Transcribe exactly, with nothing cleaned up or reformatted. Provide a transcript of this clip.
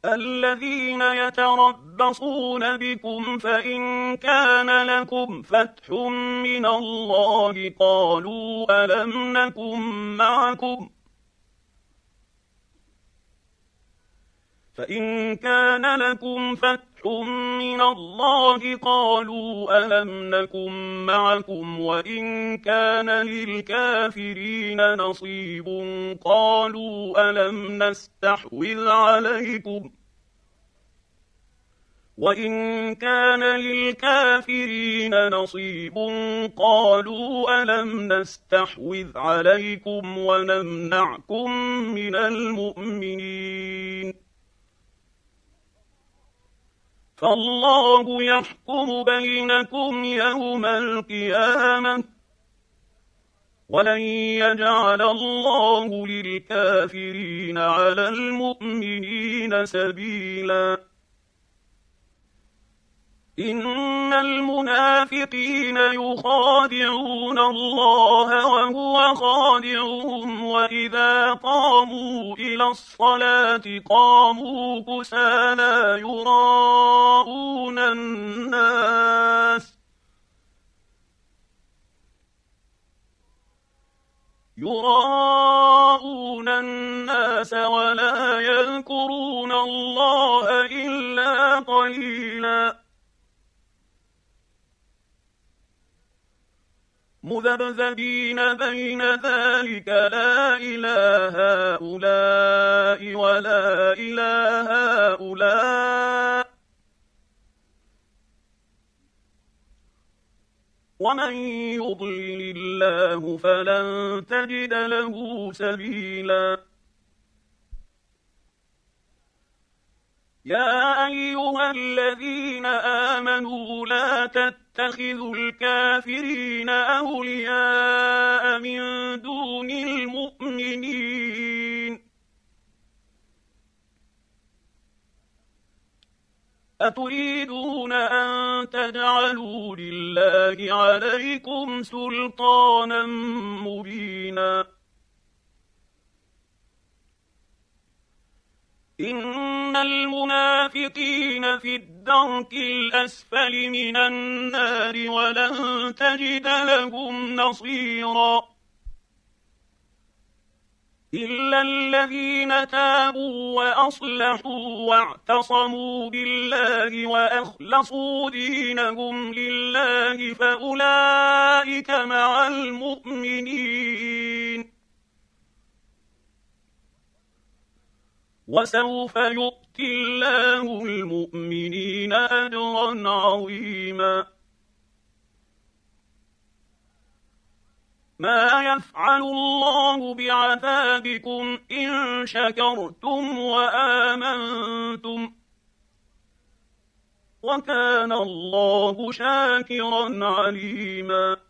الذين يتربصون بكم فإن كان لكم فتح من الله قالوا ألم نكن معكم فإن كان لكم فتح من الله قالوا ألم نكن معكم وإن كان للكافرين نصيب قالوا ألم نستحوذ عليكم وإن كان للكافرين نصيب قالوا ألم نستحوذ عليكم ونمنعكم من المؤمنين فالله يحكم بينكم يوم القيامة ولن يجعل الله للكافرين على المؤمنين سبيلا إن المنافقين يخادعون الله وهو خادعهم وإذا قاموا إلى الصلاة قاموا كسالى يراءون الناس يراءون الناس ولا يذكرون الله إلا قليلا مذبذبين بين ذلك لا إله هؤلاء ولا إله هؤلاء ومن يضلل الله فلن تجد له سبيلا يا أيها الذين آمنوا لا تتخذوا الكافرين أولياء من دون المؤمنين أتريدون أن تجعلوا لله عليكم سلطانا مبينا إن المنافقين في الدرك الأسفل من النار ولن تجد لهم نصيرا إلا الذين تابوا وأصلحوا واعتصموا بالله وأخلصوا دينهم لله فأولئك مع المؤمنين وسوف يؤتي الله المؤمنين أجرا عظيما ما يفعل الله بعذابكم إن شكرتم وآمنتم وكان الله شاكرا عليما